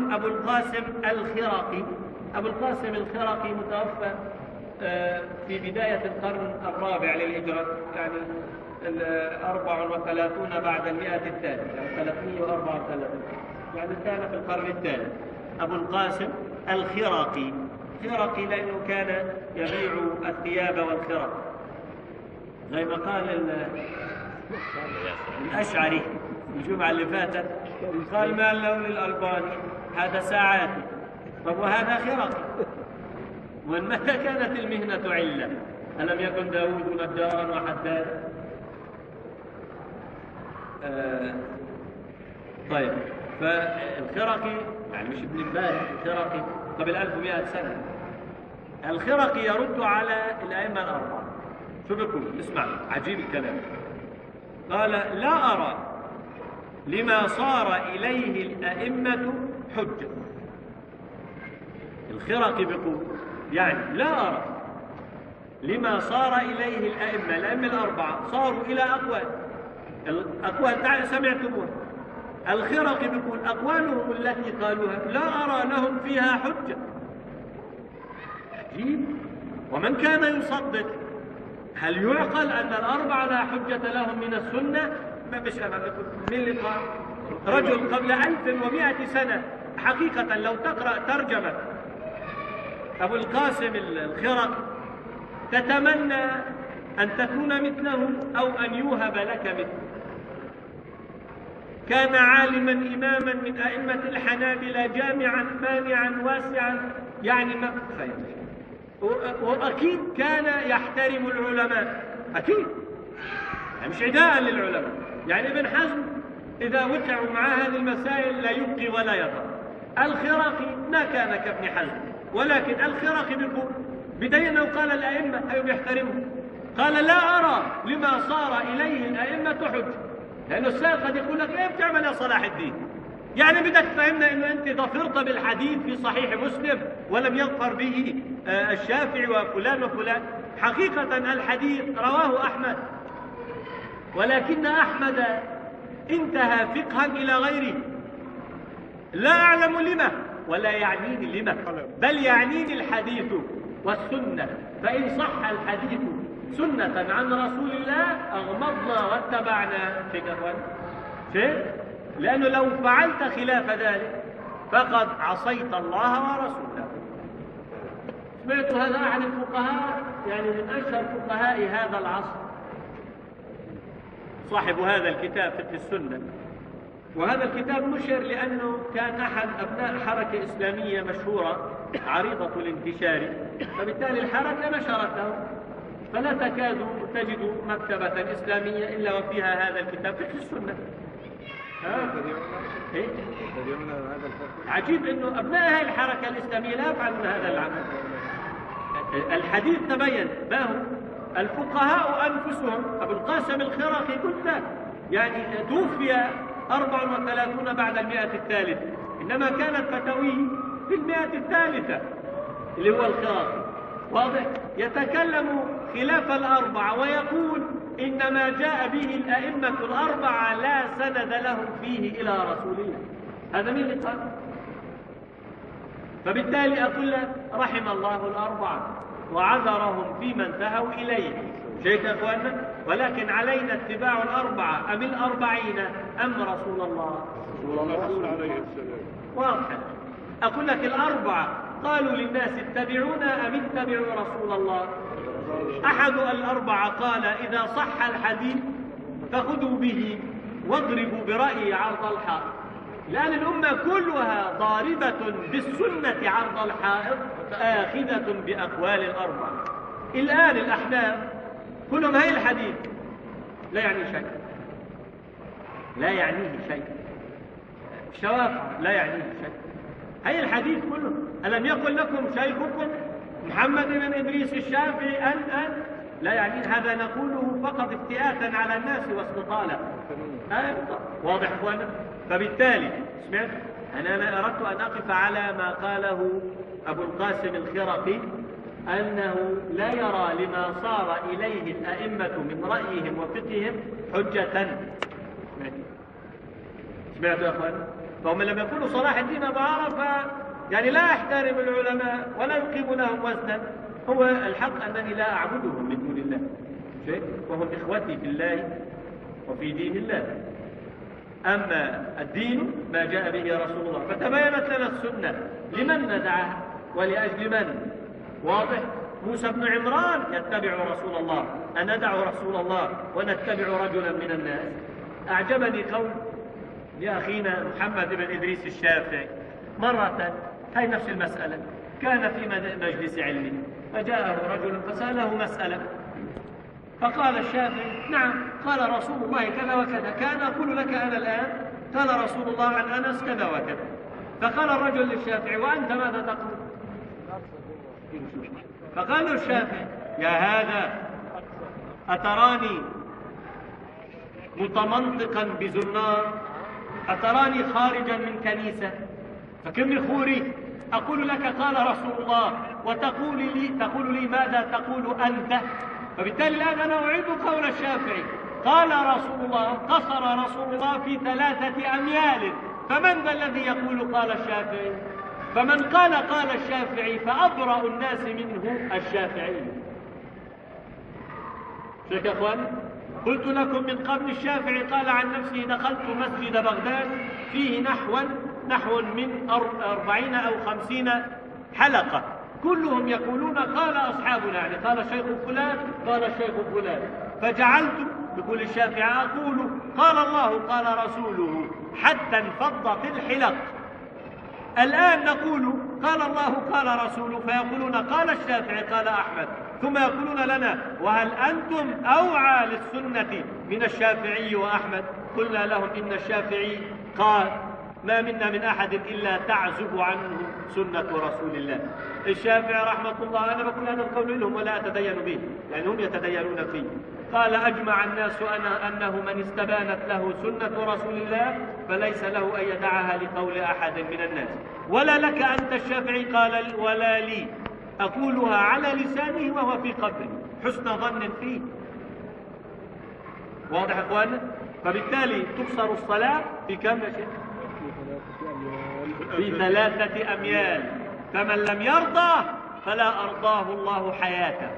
أبو القاسم الخرقي. أبو القاسم الخرقي متوفى في بداية القرن الرابع للهجرة، يعني 34 بعد 100 الثالث، يعني 334، يعني كان في القرن الثالث. أبو القاسم الخرقي، خرقي لأنه كان يبيع الثياب والخرق، زي ما قال الأشعري الجمعة اللي فاتت، قال ما اللون الألباني هذا ساعاتي. طب وهذا خرقي، ومن متى كانت المهنة علة؟ ألم يكن داود نجارا وحدادا؟ طيب، فالخرقي يعني مش ابن امبارح، الخرقي قبل 1100 سنة. الخرقي يرد على الأئمة الأربعة. شو بيقول؟ اسمع، عجيب الكلام. قال لا أرى لما صار إليه الأئمة حجة. الخرقي بيقول يعني لا أرى لما صار إليه الأئمة الأربعة صاروا إلى أقوال، الأقوال سمعتموها. الخرقي بيقول أقوالهم التي قالوها لا أرى لهم فيها حجة. عجيب. ومن كان يصدق، هل يعقل أن الأربعة لا حجة لهم من السنة؟ ما مش أنا بقول من اللي قال رجل قبل 1100 سنة. حقيقة لو تقرأ ترجمة أبو القاسم الخرقي تتمنى أن تكون مثله أو أن يوهب لك مثله. كان عالما إماما من أئمة الحنابلة، جامعا مانعا واسعا، يعني ما خير. وأكيد كان يحترم العلماء، أكيد، يعني مش عداء للعلماء. يعني ابن حزم إذا وقعوا مع هذه المسائل لا يبقي ولا يضر. الخرقي ما كان كابن حزم، ولكن الخرقي بيقول بدينا وقال الأئمة أيوب يحترمهم. قال لا أرى لما صار إليه الأئمة حجة، لأنه السائل قد يقول لك إيه بتعمل يا صلاح الدين؟ يعني بدك تفهمنا إنه أنت ظفرت بالحديث في صحيح مسلم ولم يظفر به الشافعي وفلان وفلان. حقيقة الحديث رواه أحمد، ولكن أحمد انتهى فقها إلى غيره. لا أعلم لما ولا يعنيني لما، بل يعنيني الحديث والسنة. فإن صح الحديث سنة عن رسول الله أغمضنا واتبعنا. شيء، لأنه لو فعلت خلاف ذلك فقد عصيت الله ورسوله. سمعت هذا أحد الفقهاء، يعني من أشهر فقهاء هذا العصر، صاحب هذا الكتاب فقه السنة. وهذا الكتاب نشر لأنه كان أحد أبناء حركة إسلامية مشهورة عريضة الانتشار، فبالتالي الحركة نشرته، فلا تكاد تجد مكتبة إسلامية إلا وفيها هذا الكتاب فقه السنة. عجيب أنه أبناء هذه الحركة الإسلامية لا يفعلون هذا العمل. الحديث تبين ما هو. الفقهاء أنفسهم، أبو القاسم الخرقي كتاب، يعني توفي 34 بعد 100 الثالثة، إنما كانت فتاويه في 100 الثالثة اللي هو الخرقي. واضح؟ يتكلم خلاف الأربعة ويقول إنما جاء به الأئمة الأربعة لا سند لهم فيه إلى رسول الله. هذا مين اللي قال؟ فبالتالي أقول لك رحم الله الأربعة وعذرهم فيما انتهوا إليه. شيء يا أخواننا، ولكن علينا اتباع الأربعة أم الأربعين أم رسول الله؟ رسول عليه السلام. واضح. أقول لك الأربعة قالوا للناس اتبعونا أم اتبعوا رسول الله؟ أحد الأربعة قال إذا صح الحديث فخذوا به واضربوا برأي عرض الحائط. لأن الأمة كلها ضاربة بالسنة عرض الحائط، آخذة بأقوال الأربعة. الآن الأحناف كلهم هاي الحديث لا يعني شيء، لا يعنيه شيء. الشوافع لا يعنيه شيء. هاي الحديث كله. ألم يقل لكم شيخكم محمد بن إدريس الشافعي أن لا يعني هذا نقوله فقط افتئاتا على الناس واستطالة. واضح أخوانا؟ فبالتالي سمعت أنا أردت أن أقف على ما قاله أبو القاسم الخرقي، أنه لا يرى لما صار إليه الأئمة من رأيهم وفقههم حجة. سمعت يا أخوانا؟ فهم لم يكونوا صلاح الدين أبو عرفة يعني لا يحترم العلماء ولا يقيم لهم وزنا. هو الحق أنني لا أعبدهم من دون الله، وهم إخوتي في الله وفي دين الله. أما الدين ما جاء به رسول الله، فتبينت لنا السنة لمن ندعها ولأجل من. واضح؟ موسى بن عمران يتبع رسول الله، أندع رسول الله ونتبع رجلا من الناس. أعجبني قول لأخينا محمد بن إدريس الشافعي مرة، هي نفس المسألة، كان في مجلس علم فجاءه رجل فسأله مسألة، فقال الشافعي: نعم، قال رسول الله كذا وكذا، كان أقول لك أنا الآن قال رسول الله عن أنس كذا وكذا. فقال الرجل للشافعي: وأنت ماذا تقول؟ فقال له الشافعي: يا هذا أتراني متمنطقا بزنار؟ أتراني خارجا من كنيسة فكني خوري أقول لك قال رسول الله تقول لي ماذا تقول أنت؟ فبالتالي الآن أنا أعيد قول الشافعي، قال رسول الله، قصر رسول الله في 3 أميال، فمن ذا الذي يقول قال الشافعي؟ فمن قال الشافعي فأبرأ الناس منه الشافعي. شيخ يا أخواني، قلت لكم من قبل الشافعي قال عن نفسه: دخلت مسجد بغداد فيه نحو من 40 أو 50 حلقة، كلهم يقولون قال أصحابنا، يعني قال الشيخ فلان قال الشيخ فلان، فجعلت يقول الشافعي أقول قال الله قال رسوله حتى انفضت الحلق. الآن نقول قال الله قال رسوله، فيقولون قال الشافعي قال أحمد، ثم يقولون لنا: وهل أنتم أوعى للسنة من الشافعي وأحمد؟ قلنا لهم: إن الشافعي قال: ما منا من أحد إلا تعزب عنه سنة رسول الله. الشافعي رحمة الله، أنا بقول هذا القول لهم ولا أتدين به، يعني هم يتدينون فيه. قال: أجمع الناس أنه من استبانت له سنة رسول الله فليس له أن يدعها لقول أحد من الناس، ولا لك أنت الشافعي قال ولا لي، أقولها على لسانه وهو في قبري حسن ظن فيه. واضح يا أخوانا؟ فبالتالي تقصر الصلاة في كم يا شيخ؟ في 3 أميال، فمن لم يرضى فلا أرضاه الله حياته،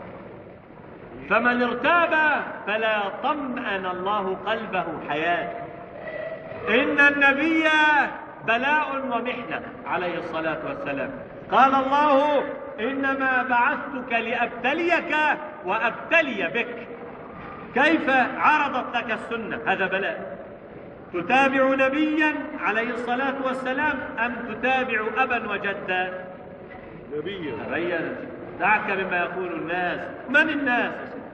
فمن ارتاب فلا طمأن الله قلبه حياته. إن النبي بلاء ومحنة عليه الصلاة والسلام، قال الله: إنما بعثتك لأبتليك وأبتلي بك. كيف عرضت لك السنة؟ هذا بلاء. تتابع نبيا عليه الصلاة والسلام أم تتابع أبا وجدا؟ نبيا. دعك بما يقول الناس. من الناس؟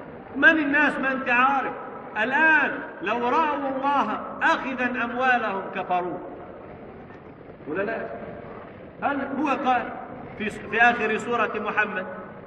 ما أنت عارف. الآن لو رأوا الله أخذا أموالهم كفروا ولا لا؟ هل هو قال في آخر سورة محمد: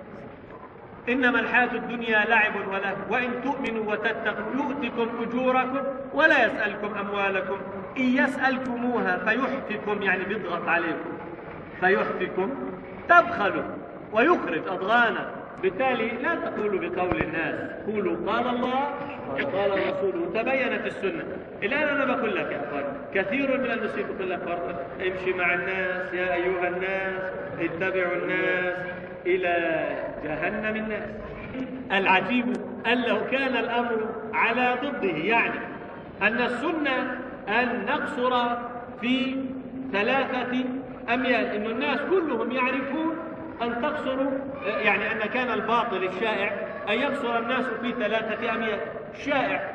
إنما الحياة الدنيا لعب ولهو وإن تؤمنوا وتتقوا يؤتكم أجوركم ولا يسألكم أموالكم إن يسألكموها فيحفكم، يعني بيضغط عليكم، فيحفكم تبخلوا ويخرج أضغانا. بالتالي لا تقولوا بقول الناس، قولوا قال الله وقال رسوله. تبينت السنة. الآن أنا بقول لك يا أخوان، كثير من المسلمين يقول لك امشي مع الناس يا أيها الناس، اتبعوا الناس إلى جهنم الناس. العجيب أن لو كان الأمر على ضده، يعني أن السنة أن نقصر في 3 أميال، إن الناس كلهم يعرفون أن تقصروا، يعني أن كان الباطل الشائع أن يقصر الناس في 3 أميال، شائع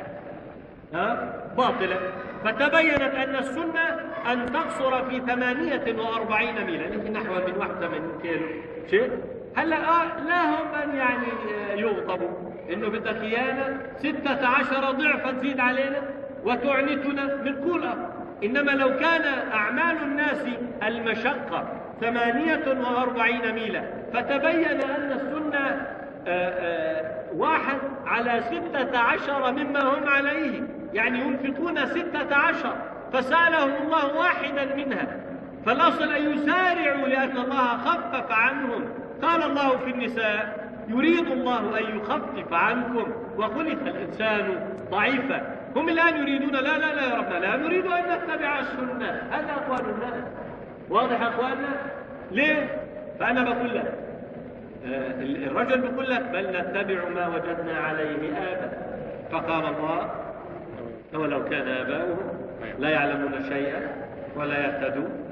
باطلا. فتبينت أن السنة أن تقصر في 48 ميلا، يعني نحو من 81 كيلو شيء. هلا لا هم أن يعني يغضبوا إنه بدك إيانا 16 ضعفا تزيد علينا وتعنتنا من كل أمر. إنما لو كان أعمال الناس المشقة 48 ميلا، فتبين أن السنة 1 على 16 مما هم عليه، يعني ينفقون 16، فسألهم الله واحدا منها. فالأصل أن يسارعوا لأن الله خفف عنهم. قال الله في النساء: يريد الله أن يخفف عنكم وخلق الإنسان ضعيفا. هم الآن يريدون لا لا لا يا ربنا لا نريد أن نتبع السنة. هذا أقوال الناس. واضح أخواننا؟ ليه؟ فأنا بقول لك الرجل بيقول لك بل نتبع ما وجدنا عليه آباء. فقال الله ولو كان آباؤهم لا يعلمون شيئا ولا يهتدون